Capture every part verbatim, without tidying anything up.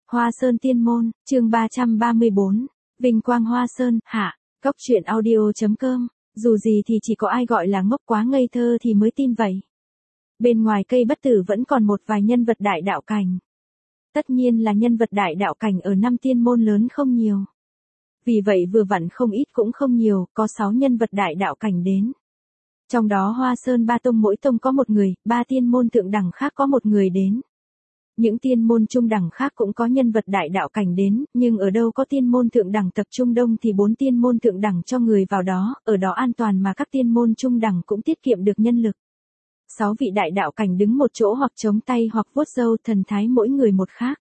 Hoa Sơn Tiên Môn, chương ba trăm ba mươi bốn, Vinh Quang Hoa Sơn, hạ, Cốc truyện audio.com, dù gì thì chỉ có ai gọi là ngốc quá ngây thơ thì mới tin vậy. Bên ngoài cây bất tử vẫn còn một vài nhân vật đại đạo cảnh. Tất nhiên là nhân vật đại đạo cảnh ở năm tiên môn lớn không nhiều. Vì vậy vừa vặn không ít cũng không nhiều, có sáu nhân vật đại đạo cảnh đến. Trong đó Hoa Sơn ba tông mỗi tông có một người, ba tiên môn thượng đẳng khác có một người đến. Những tiên môn trung đẳng khác cũng có nhân vật đại đạo cảnh đến, nhưng ở đâu có tiên môn thượng đẳng tập trung đông thì bốn tiên môn thượng đẳng cho người vào đó, ở đó an toàn mà các tiên môn trung đẳng cũng tiết kiệm được nhân lực. Sáu vị đại đạo cảnh đứng một chỗ hoặc chống tay hoặc vuốt râu, thần thái mỗi người một khác.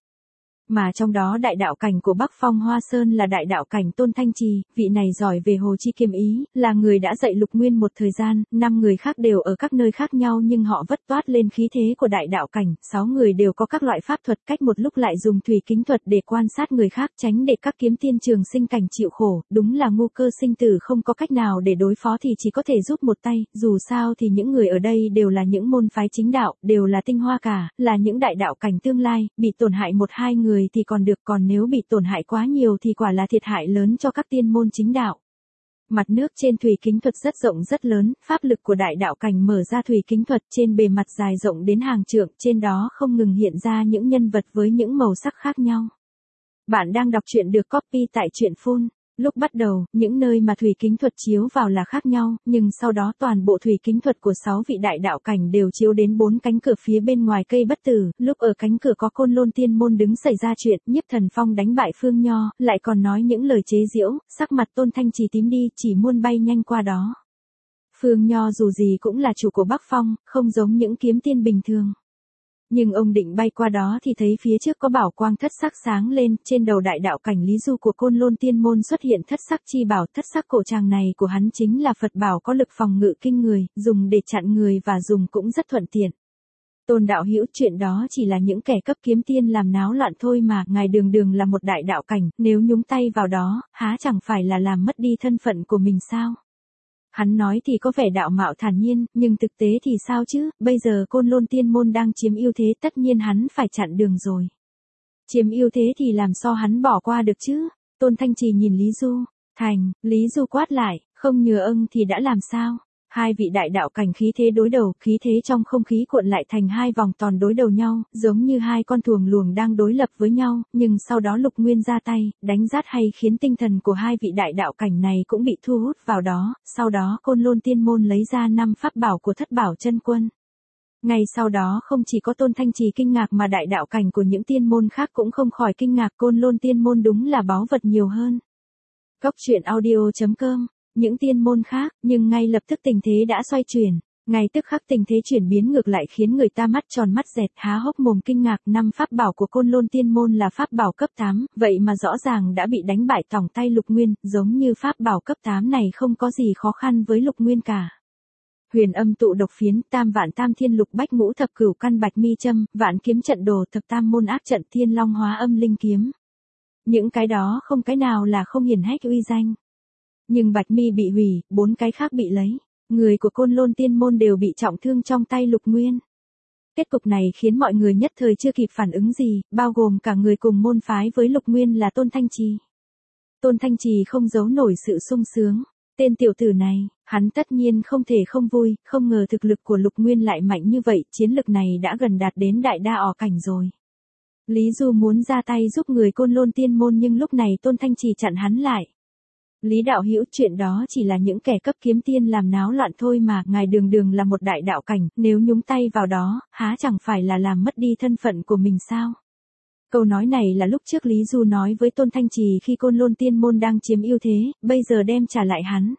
Mà trong đó đại đạo cảnh của Bắc Phong Hoa Sơn là đại đạo cảnh Tôn Thanh Trì, vị này giỏi về Hồ Chi Kiếm Ý, là người đã dạy Lục Nguyên một thời gian, năm người khác đều ở các nơi khác nhau nhưng họ vất toát lên khí thế của đại đạo cảnh, sáu người đều có các loại pháp thuật, cách một lúc lại dùng thủy kính thuật để quan sát người khác, tránh để các kiếm tiên trường sinh cảnh chịu khổ, đúng là ngu cơ sinh tử, không có cách nào để đối phó thì chỉ có thể giúp một tay, dù sao thì những người ở đây đều là những môn phái chính đạo, đều là tinh hoa cả, là những đại đạo cảnh tương lai, bị tổn hại một hai người thì còn được, còn nếu bị tổn hại quá nhiều thì quả là thiệt hại lớn cho các tiên môn chính đạo. Mặt nước trên thủy kính thuật rất rộng rất lớn, pháp lực của đại đạo cảnh mở ra thủy kính thuật trên bề mặt dài rộng đến hàng trượng, trên đó không ngừng hiện ra những nhân vật với những màu sắc khác nhau. Bạn đang đọc truyện được copy tại truyện phun. Lúc bắt đầu, những nơi mà thủy kính thuật chiếu vào là khác nhau, nhưng sau đó toàn bộ thủy kính thuật của sáu vị đại đạo cảnh đều chiếu đến bốn cánh cửa phía bên ngoài cây bất tử, lúc ở cánh cửa có Côn Lôn Tiên Môn đứng xảy ra chuyện, Nhiếp Thần Phong đánh bại Phương Nho, lại còn nói những lời chế giễu, sắc mặt Tôn Thanh Trì tím đi, chỉ muốn bay nhanh qua đó. Phương Nho dù gì cũng là chủ của Bắc Phong, không giống những kiếm tiên bình thường. Nhưng ông định bay qua đó thì thấy phía trước có bảo quang thất sắc sáng lên, trên đầu đại đạo cảnh Lý Du của Côn Lôn Tiên Môn xuất hiện thất sắc chi bảo, thất sắc cổ tràng này của hắn chính là Phật bảo có lực phòng ngự kinh người, dùng để chặn người và dùng cũng rất thuận tiện. Tôn đạo hữu, chuyện đó chỉ là những kẻ cấp kiếm tiên làm náo loạn thôi mà, ngài đường đường là một đại đạo cảnh, nếu nhúng tay vào đó, há chẳng phải là làm mất đi thân phận của mình sao? Hắn nói thì có vẻ đạo mạo thản nhiên, nhưng thực tế thì sao chứ, bây giờ Côn Lôn Tiên Môn đang chiếm ưu thế, tất nhiên hắn phải chặn đường rồi. Chiếm ưu thế thì làm sao hắn bỏ qua được chứ? Tôn Thanh Trì nhìn Lý Du, thành, Lý Du quát lại, không nhờ ưng thì đã làm sao? Hai vị đại đạo cảnh khí thế đối đầu, khí thế trong không khí cuộn lại thành hai vòng tròn đối đầu nhau, giống như hai con thuồng luồng đang đối lập với nhau, nhưng sau đó Lục Nguyên ra tay, đánh rát hay khiến tinh thần của hai vị đại đạo cảnh này cũng bị thu hút vào đó, sau đó Côn Lôn Tiên Môn lấy ra năm pháp bảo của Thất Bảo Chân Quân. Ngay sau đó không chỉ có Tôn Thanh Trì kinh ngạc mà đại đạo cảnh của những tiên môn khác cũng không khỏi kinh ngạc, Côn Lôn Tiên Môn đúng là báu vật nhiều hơn. Cốc truyện audio.com. Những tiên môn khác, nhưng ngay lập tức tình thế đã xoay chuyển. Ngay tức khắc tình thế chuyển biến ngược lại khiến người ta mắt tròn mắt dẹt, há hốc mồm kinh ngạc. Năm pháp bảo của Côn Lôn Tiên Môn là pháp bảo cấp tám, vậy mà rõ ràng đã bị đánh bại tòng tay Lục Nguyên, giống như pháp bảo cấp tám này không có gì khó khăn với Lục Nguyên cả. Huyền Âm Tụ Độc Phiến, Tam Vạn Tam Thiên Lục Bách Ngũ Thập Cửu Căn Bạch Mi Châm, Vạn Kiếm Trận Đồ, Thập Tam Môn Ác Trận, Thiên Long Hóa Âm Linh Kiếm. Những cái đó không cái nào là không hiển hách uy danh. Nhưng Bạch Mi bị hủy, bốn cái khác bị lấy. Người của Côn Lôn Tiên Môn đều bị trọng thương trong tay Lục Nguyên. Kết cục này khiến mọi người nhất thời chưa kịp phản ứng gì, bao gồm cả người cùng môn phái với Lục Nguyên là Tôn Thanh Trì. Tôn Thanh Trì không giấu nổi sự sung sướng. Tên tiểu tử này, hắn tất nhiên không thể không vui, không ngờ thực lực của Lục Nguyên lại mạnh như vậy, chiến lực này đã gần đạt đến đại đa ỏ cảnh rồi. Lý Du muốn ra tay giúp người Côn Lôn Tiên Môn nhưng lúc này Tôn Thanh Trì chặn hắn lại. Lý đạo hữu, chuyện đó chỉ là những kẻ cấp kiếm tiên làm náo loạn thôi mà, ngài đường đường là một đại đạo cảnh, nếu nhúng tay vào đó, há chẳng phải là làm mất đi thân phận của mình sao? Câu nói này là lúc trước Lý Du nói với Tôn Thanh Trì khi Côn Lôn Tiên Môn đang chiếm ưu thế, bây giờ đem trả lại hắn.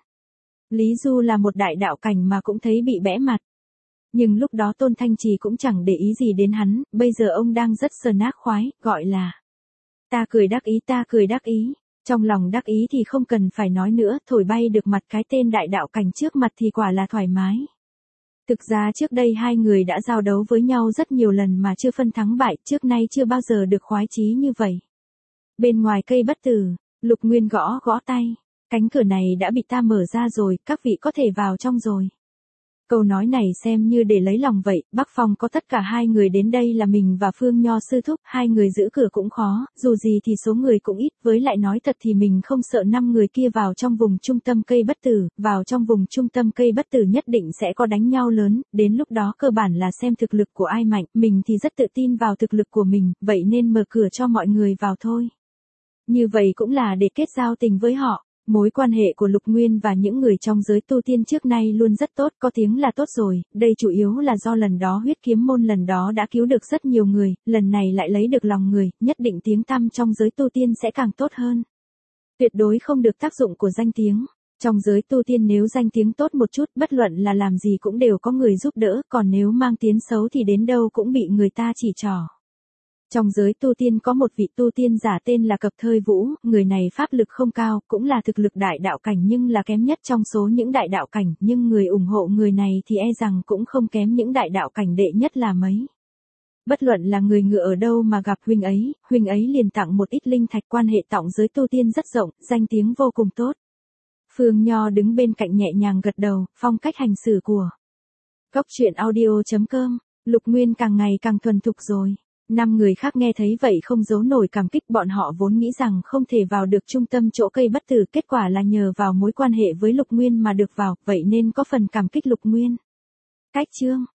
Lý Du là một đại đạo cảnh mà cũng thấy bị bẽ mặt. Nhưng lúc đó Tôn Thanh Trì cũng chẳng để ý gì đến hắn, bây giờ ông đang rất sờ nác khoái, gọi là ta cười đắc ý, ta cười đắc ý. Trong lòng đắc ý thì không cần phải nói nữa, thổi bay được mặt cái tên đại đạo cảnh trước mặt thì quả là thoải mái. Thực ra trước đây hai người đã giao đấu với nhau rất nhiều lần mà chưa phân thắng bại, trước nay chưa bao giờ được khoái chí như vậy. Bên ngoài cây bất tử, Lục Nguyên gõ gõ tay, cánh cửa này đã bị ta mở ra rồi, các vị có thể vào trong rồi. Câu nói này xem như để lấy lòng vậy, Bắc Phong có tất cả hai người đến đây là mình và Phương Nho sư thúc, hai người giữ cửa cũng khó, dù gì thì số người cũng ít, với lại nói thật thì mình không sợ năm người kia vào trong vùng trung tâm cây bất tử, vào trong vùng trung tâm cây bất tử nhất định sẽ có đánh nhau lớn, đến lúc đó cơ bản là xem thực lực của ai mạnh, mình thì rất tự tin vào thực lực của mình, vậy nên mở cửa cho mọi người vào thôi. Như vậy cũng là để kết giao tình với họ. Mối quan hệ của Lục Nguyên và những người trong giới tu tiên trước nay luôn rất tốt, có tiếng là tốt rồi, đây chủ yếu là do lần đó huyết kiếm môn lần đó đã cứu được rất nhiều người, lần này lại lấy được lòng người, nhất định tiếng tăm trong giới tu tiên sẽ càng tốt hơn. Tuyệt đối không được tác dụng của danh tiếng. Trong giới tu tiên nếu danh tiếng tốt một chút, bất luận là làm gì cũng đều có người giúp đỡ, còn nếu mang tiếng xấu thì đến đâu cũng bị người ta chỉ trỏ. Trong giới tu tiên có một vị tu tiên giả tên là Cập Thơi Vũ, người này pháp lực không cao, cũng là thực lực đại đạo cảnh nhưng là kém nhất trong số những đại đạo cảnh, nhưng người ủng hộ người này thì e rằng cũng không kém những đại đạo cảnh đệ nhất là mấy. Bất luận là người ngựa ở đâu mà gặp huynh ấy, huynh ấy liền tặng một ít linh thạch, quan hệ tọng giới tu tiên rất rộng, danh tiếng vô cùng tốt. Phương Nho đứng bên cạnh nhẹ nhàng gật đầu, phong cách hành xử của Cốc truyện audio chấm com, Lục Nguyên càng ngày càng thuần thục rồi. Năm người khác nghe thấy vậy không giấu nổi cảm kích, bọn họ vốn nghĩ rằng không thể vào được trung tâm chỗ cây bất tử, kết quả là nhờ vào mối quan hệ với Lục Nguyên mà được vào, vậy nên có phần cảm kích Lục Nguyên. Cách chương